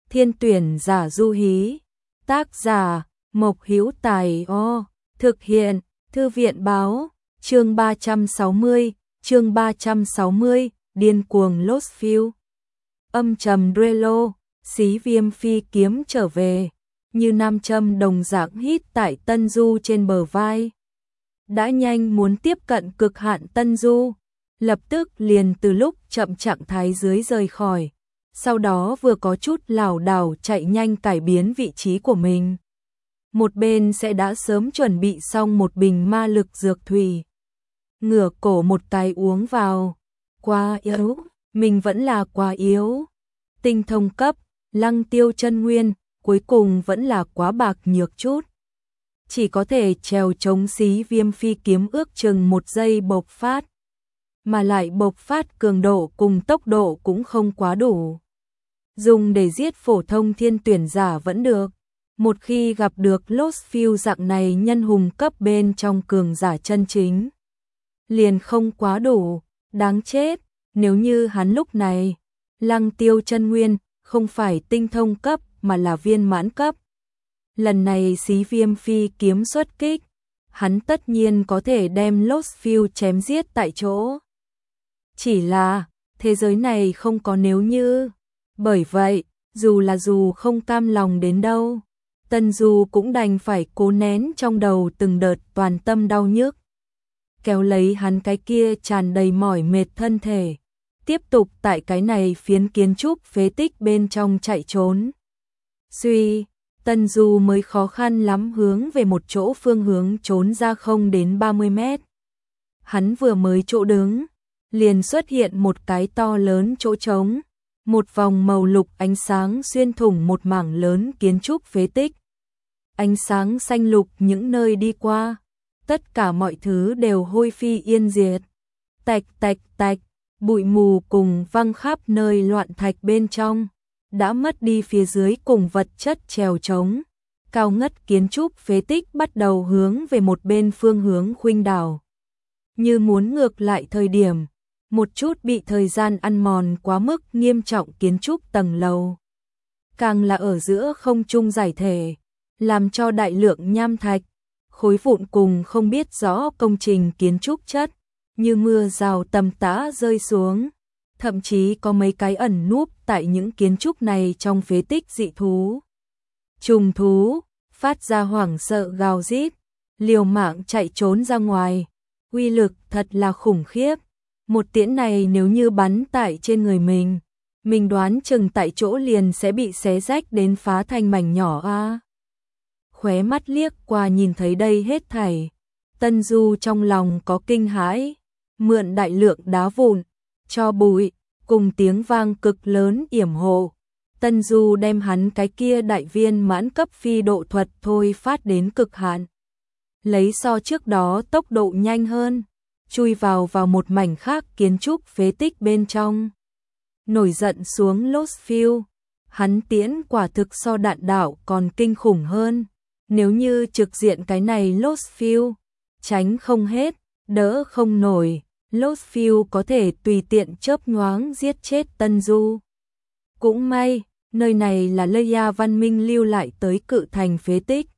Thiên tuyển giả Du Hí. Tác giả Mộc Hữu Tài. Thực hiện Thư viện báo. Chương 360, điên cuồng Lostfield. Âm trầm Drelo, xí viêm phi kiếm trở về, như nam châm đồng dạng hít tại Tân Du trên bờ vai. Đã nhanh muốn tiếp cận cực hạn Tân Du, lập tức liền từ lúc chậm trạng thái dưới rời khỏi, sau đó vừa có chút lảo đảo chạy nhanh cải biến vị trí của mình. Một bên sẽ đã sớm chuẩn bị xong một bình ma lực dược thủy. Ngửa cổ một cái uống vào. Quá yếu, mình vẫn là quá yếu. Tinh thông cấp, Lăng Tiêu chân nguyên, cuối cùng vẫn là quá bạc nhược chút. Chỉ có thể trèo chống xí viêm phi kiếm ước chừng 1 giây bộc phát. Mà lại bộc phát cường độ cùng tốc độ cũng không quá đủ. Dùng để giết phổ thông thiên tuyển giả vẫn được. Một khi gặp được Lostfield dạng này nhân hùng cấp bên trong cường giả chân chính, liền không quá đủ, đáng chết. Nếu như hắn lúc này, Lăng Tiêu chân nguyên, không phải tinh thông cấp mà là viên mãn cấp. Lần này xí viêm phi kiếm xuất kích, hắn tất nhiên có thể đem Lostfield chém giết tại chỗ. Chỉ là, thế giới này không có nếu như. Bởi vậy, dù không cam lòng đến đâu, Tân Du cũng đành phải cố nén trong đầu từng đợt toàn tâm đau nhức. Kéo lấy hắn cái kia tràn đầy mỏi mệt thân thể, tiếp tục tại cái này phiến kiến trúc phế tích bên trong chạy trốn. Tân Du mới khó khăn lắm hướng về một chỗ phương hướng trốn ra không đến 30 mét. Hắn vừa mới chỗ đứng, liền xuất hiện một cái to lớn chỗ trống, một vòng màu lục ánh sáng xuyên thủng một mảng lớn kiến trúc phế tích. Ánh sáng xanh lục những nơi đi qua, tất cả mọi thứ đều hôi phi yên diệt. Tạch tạch tạch, bụi mù cùng văng khắp nơi loạn thạch bên trong, đã mất đi phía dưới cùng vật chất trèo trống. Cao ngất kiến trúc phế tích bắt đầu hướng về một bên phương hướng khuynh đảo. Như muốn ngược lại thời điểm, một chút bị thời gian ăn mòn quá mức nghiêm trọng kiến trúc tầng lầu. Càng là ở giữa không trung giải thể, làm cho đại lượng nham thạch, khối vụn cùng không biết rõ công trình kiến trúc chất, như mưa rào tầm tã rơi xuống. Thậm chí có mấy cái ẩn núp tại những kiến trúc này trong phế tích dị thú. Trùng thú, phát ra hoảng sợ gào rít, liều mạng chạy trốn ra ngoài. Uy lực thật là khủng khiếp. Một tiễn này nếu như bắn tại trên người mình đoán chừng tại chỗ liền sẽ bị xé rách đến phá thành mảnh nhỏ a. Khóe mắt liếc qua nhìn thấy đây hết thảy, Tân Du trong lòng có kinh hãi, mượn đại lượng đá vụn, cho bụi, cùng tiếng vang cực lớn yểm hộ. Tân Du đem hắn cái kia đại viên mãn cấp phi độ thuật thôi phát đến cực hạn. Lấy so trước đó tốc độ nhanh hơn, chui vào một mảnh khác kiến trúc phế tích bên trong. Nổi giận xuống Lostfield, hắn tiễn quả thực so đạn đạo còn kinh khủng hơn. Nếu như trực diện cái này Lostfield, tránh không hết, đỡ không nổi, Lostfield có thể tùy tiện chớp nhoáng giết chết Tân Du. Cũng may, nơi này là Leia văn minh lưu lại tới cự thành phế tích.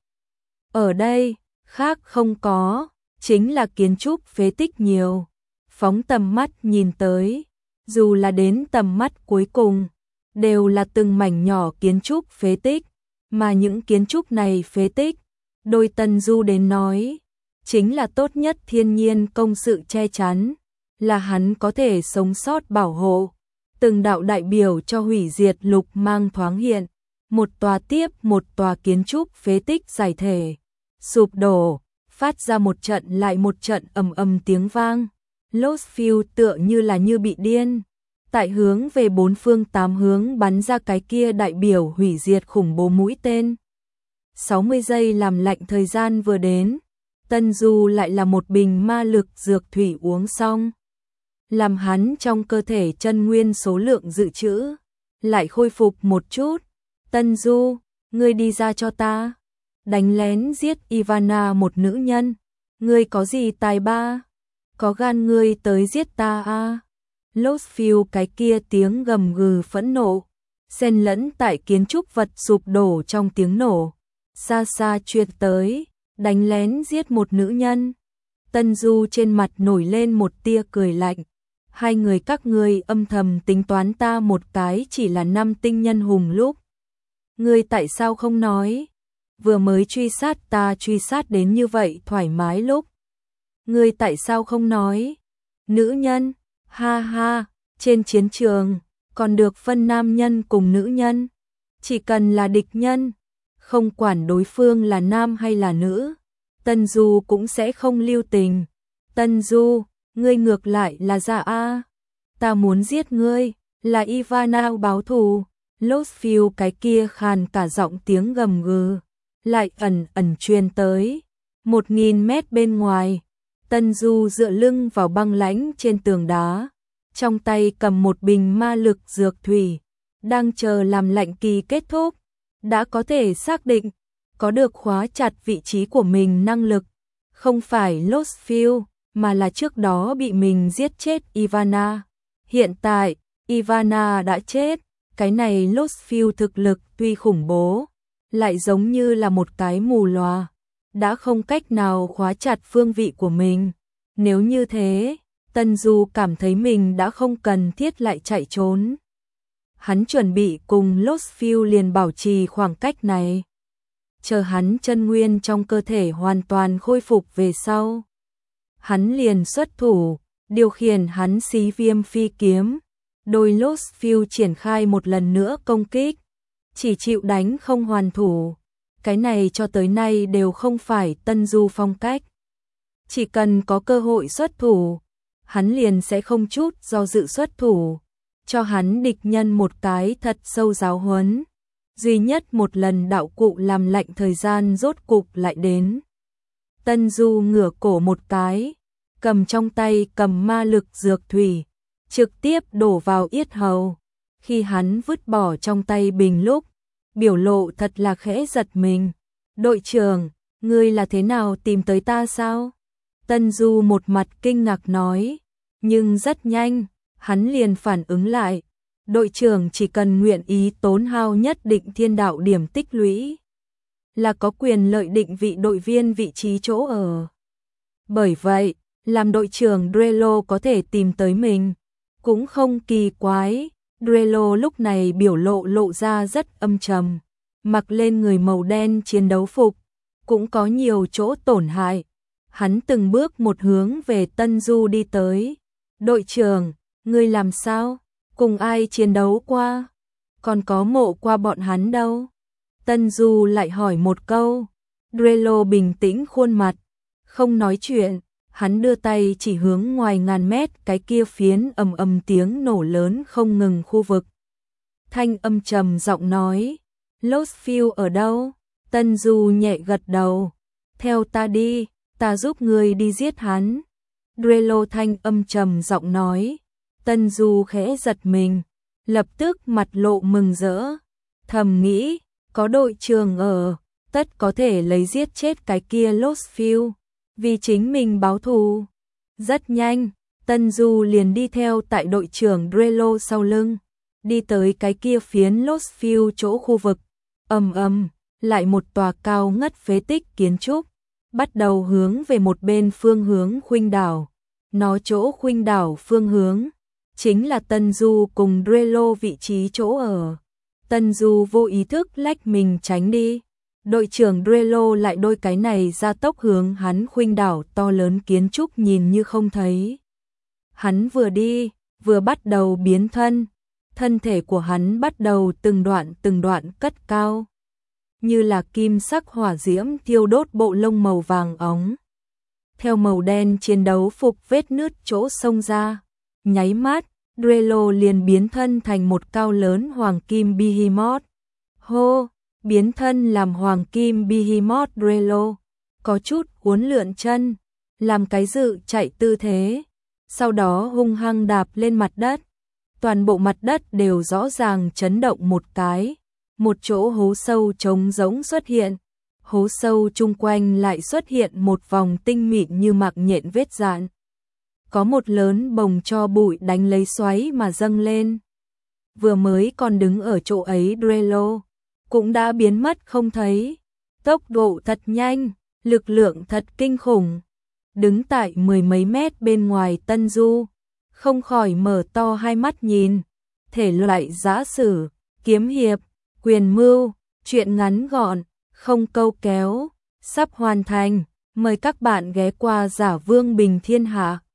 Ở đây, khác không có, chính là kiến trúc phế tích nhiều. Phóng tầm mắt nhìn tới, dù là đến tầm mắt cuối cùng, đều là từng mảnh nhỏ kiến trúc phế tích, mà những kiến trúc này phế tích, đôi Tân Du đến nói, chính là tốt nhất thiên nhiên công sự che chắn, là hắn có thể sống sót bảo hộ. Từng đạo đại biểu cho hủy diệt lục mang thoáng hiện, một tòa tiếp một tòa kiến trúc phế tích giải thể, sụp đổ, phát ra một trận lại một trận ầm ầm tiếng vang. Lostfield tựa như bị điên, tại hướng về 4 phương 8 hướng bắn ra cái kia đại biểu hủy diệt khủng bố mũi tên. 60 giây làm lạnh thời gian vừa đến, Tân Du lại là một bình ma lực dược thủy uống xong, làm hắn trong cơ thể chân nguyên số lượng dự trữ lại khôi phục một chút. Tân Du, ngươi đi ra cho ta. Đánh lén giết Ivana một nữ nhân, ngươi có gì tài ba? Có gan ngươi tới giết ta a? Lostfield cái kia tiếng gầm gừ phẫn nộ, xen lẫn tại kiến trúc vật sụp đổ trong tiếng nổ. Xa xa truyền tới, đánh lén giết một nữ nhân. Tân Du trên mặt nổi lên một tia cười lạnh. Hai người các ngươi âm thầm tính toán ta một cái chỉ là 5 tinh nhân hùng lúc. Ngươi tại sao không nói? Vừa mới truy sát ta truy sát đến như vậy thoải mái lúc. Ngươi tại sao không nói? Nữ nhân, ha ha, trên chiến trường, còn được phân nam nhân cùng nữ nhân. Chỉ cần là địch nhân, không quản đối phương là nam hay là nữ, Tân Du cũng sẽ không lưu tình. Tân Du, ngươi ngược lại là dạ a. Ta muốn giết ngươi, là Ivana báo thù. Lostfield cái kia khàn cả giọng tiếng gầm gừ, lại ẩn ẩn truyền tới. 1000 mét bên ngoài, Tân Du dựa lưng vào băng lãnh trên tường đá, trong tay cầm một bình ma lực dược thủy, đang chờ làm lạnh kỳ kết thúc. Đã có thể xác định, có được khóa chặt vị trí của mình năng lực, không phải Lostfield, mà là trước đó bị mình giết chết Ivana. Hiện tại, Ivana đã chết, cái này Lostfield thực lực tuy khủng bố, lại giống như là một cái mù lòa, đã không cách nào khóa chặt phương vị của mình. Nếu như thế, Tân Du cảm thấy mình đã không cần thiết lại chạy trốn. Hắn chuẩn bị cùng Lostfield liền bảo trì khoảng cách này. Chờ hắn chân nguyên trong cơ thể hoàn toàn khôi phục về sau. Hắn liền xuất thủ, điều khiển hắn xí viêm phi kiếm. Đôi Lostfield triển khai một lần nữa công kích. Chỉ chịu đánh không hoàn thủ. Cái này cho tới nay đều không phải Tân Du phong cách. Chỉ cần có cơ hội xuất thủ, hắn liền sẽ không chút do dự xuất thủ. Cho hắn địch nhân một cái thật sâu giáo huấn. Duy nhất một lần đạo cụ làm lạnh thời gian rốt cục lại đến. Tân Du ngửa cổ một cái, cầm trong tay cầm ma lực dược thủy, trực tiếp đổ vào yết hầu. Khi hắn vứt bỏ trong tay bình lúc, biểu lộ thật là khẽ giật mình. Đội trưởng, ngươi là thế nào tìm tới ta sao? Tân Du một mặt kinh ngạc nói, nhưng rất nhanh, hắn liền phản ứng lại. Đội trưởng chỉ cần nguyện ý tốn hao nhất định thiên đạo điểm tích lũy, là có quyền lợi định vị đội viên vị trí chỗ ở. Bởi vậy, làm đội trưởng Drello có thể tìm tới mình, cũng không kỳ quái. Drello lúc này biểu lộ ra rất âm trầm, mặc lên người màu đen chiến đấu phục, cũng có nhiều chỗ tổn hại. Hắn từng bước một hướng về Tân Du đi tới. Đội trưởng, ngươi làm sao? Cùng ai chiến đấu qua? Còn có mộ qua bọn hắn đâu? Tân Du lại hỏi một câu. Drello bình tĩnh khuôn mặt, không nói chuyện. Hắn đưa tay chỉ hướng ngoài ngàn mét cái kia phiến ầm ầm tiếng nổ lớn không ngừng khu vực. Thanh âm trầm giọng nói, Lostfield ở đâu? Tân Du nhẹ gật đầu. Theo ta đi, ta giúp người đi giết hắn. Drello thanh âm trầm giọng nói. Tân Du khẽ giật mình, lập tức mặt lộ mừng rỡ. Thầm nghĩ, có đội trưởng ở, tất có thể lấy giết chết cái kia Lostfield, vì chính mình báo thù. Rất nhanh, Tân Du liền đi theo tại đội trưởng Drello sau lưng, đi tới cái kia phiến Lostfield chỗ khu vực. Lại một tòa cao ngất phế tích kiến trúc, bắt đầu hướng về một bên phương hướng khuynh đảo. Nó chỗ khuynh đảo phương hướng, chính là Tân Du cùng Drello vị trí chỗ ở. Tân Du vô ý thức lách mình tránh đi. Đội trưởng Drello lại đôi cái này ra tốc hướng hắn khuynh đảo to lớn kiến trúc nhìn như không thấy. Hắn vừa đi, vừa bắt đầu biến thân. Thân thể của hắn bắt đầu từng đoạn cất cao. Như là kim sắc hỏa diễm thiêu đốt bộ lông màu vàng óng. Theo màu đen chiến đấu phục vết nứt chỗ xông ra. Nháy mắt, Drello liền biến thân thành một cao lớn hoàng kim behemoth. Hô, biến thân làm hoàng kim behemoth Drello, có chút uốn lượn chân, làm cái dự chạy tư thế, sau đó hung hăng đạp lên mặt đất. Toàn bộ mặt đất đều rõ ràng chấn động một cái, một chỗ hố sâu trống rỗng xuất hiện. Hố sâu chung quanh lại xuất hiện một vòng tinh mịn như mạc nhện vết dạn. Có một lớn bồng cho bụi đánh lấy xoáy mà dâng lên. vừa mới còn đứng ở chỗ ấy Drello cũng đã biến mất không thấy. Tốc độ thật nhanh, lực lượng thật kinh khủng. Đứng tại mười mấy mét bên ngoài Tân Du, không khỏi mở to hai mắt nhìn. Thể loại giã sử, kiếm hiệp, quyền mưu, truyện ngắn gọn, không câu kéo, sắp hoàn thành. Mời các bạn ghé qua Giả Vương Bình Thiên Hạ.